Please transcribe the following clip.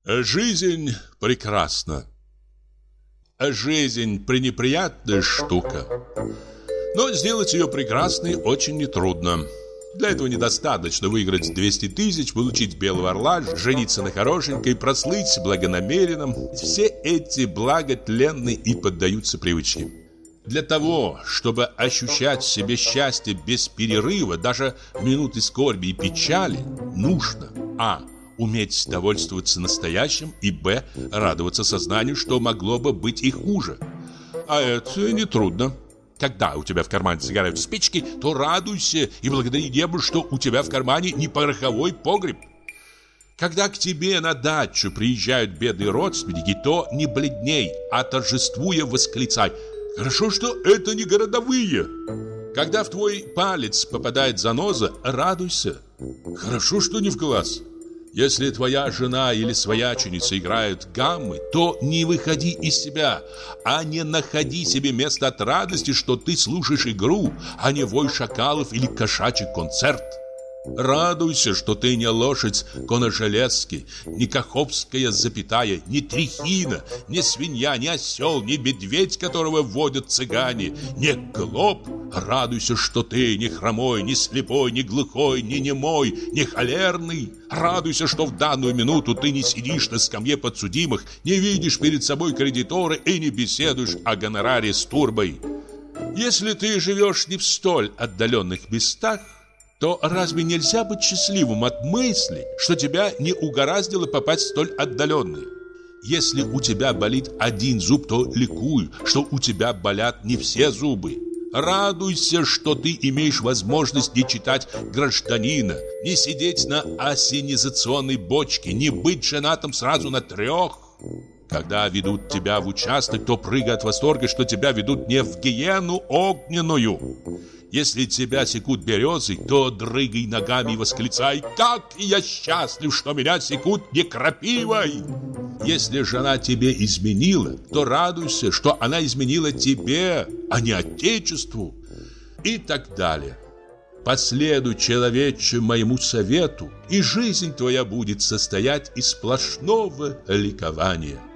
Жизнь прекрасна. Жизнь пренеприятная штука. Но сделать ее прекрасной очень нетрудно. Для этого недостаточно выиграть 200 тысяч, получить белого орла, жениться на хорошенькой, прослыть благонамеренным. Все эти блага тленны и поддаются привычке. Для того, чтобы ощущать в себе счастье без перерыва, даже в минуты скорби и печали, нужно уметь довольствоваться настоящим и радоваться сознанию, что могло бы быть и хуже. А это нетрудно. Когда у тебя в кармане загораются спички, то радуйся и благодари небо, что у тебя в кармане не пороховой погреб. Когда к тебе на дачу приезжают бедные родственники, то не бледней, а торжествуя восклицай: «Хорошо, что это не городовые!» Когда в твой палец попадает заноза, радуйся. Хорошо, что не в глаз. Если твоя жена или свояченица играют гаммы, то не выходи из себя, а не находи себе место от радости, что ты слушаешь игру, а не вой шакалов или кошачий концерт. Радуйся, что ты не лошадь Коножелезки, не Каховская запятая, не Трехина, не свинья, не осел, не медведь, которого водят цыгане, не глоб. Радуйся, что ты не хромой, не слепой, не глухой, не немой, не холерный. Радуйся, что в данную минуту ты не сидишь на скамье подсудимых, не видишь перед собой кредитора и не беседуешь о гонораре с турбой. Если ты живешь не в столь отдаленных местах, то разве нельзя быть счастливым от мысли, что тебя не угораздило попасть в столь отдаленные? Если у тебя болит один зуб, то ликуй, что у тебя болят не все зубы. Радуйся, что ты имеешь возможность не читать «Гражданина», не сидеть на ассенизационной бочке, не быть женатым сразу на 3. Когда ведут тебя в участок, то прыгай от восторга, что тебя ведут не в гиену огненную. Если тебя секут березы, то дрыгай ногами и восклицай: «Как я счастлив, что меня секут не крапивой!» Если жена тебе изменила, то радуйся, что она изменила тебе, а не отечеству. И так далее. Последуй, человече, моему совету, и жизнь твоя будет состоять из сплошного ликования.